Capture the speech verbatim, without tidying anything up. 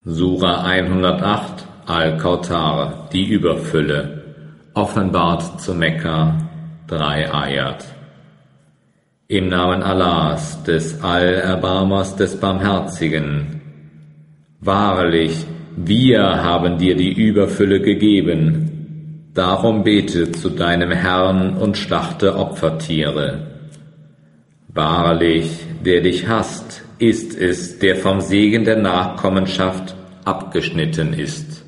Sura hundertacht Al-Kauthar, die Überfülle, offenbart zu Mekka, drei Ayat. Im Namen Allahs, des Allerbarmers, des Barmherzigen. Wahrlich, wir haben dir die Überfülle gegeben, darum bete zu deinem Herrn und schlachte Opfertiere. Wahrlich, der dich hasst, ist es, der vom Segen der Nachkommenschaft abgeschnitten ist.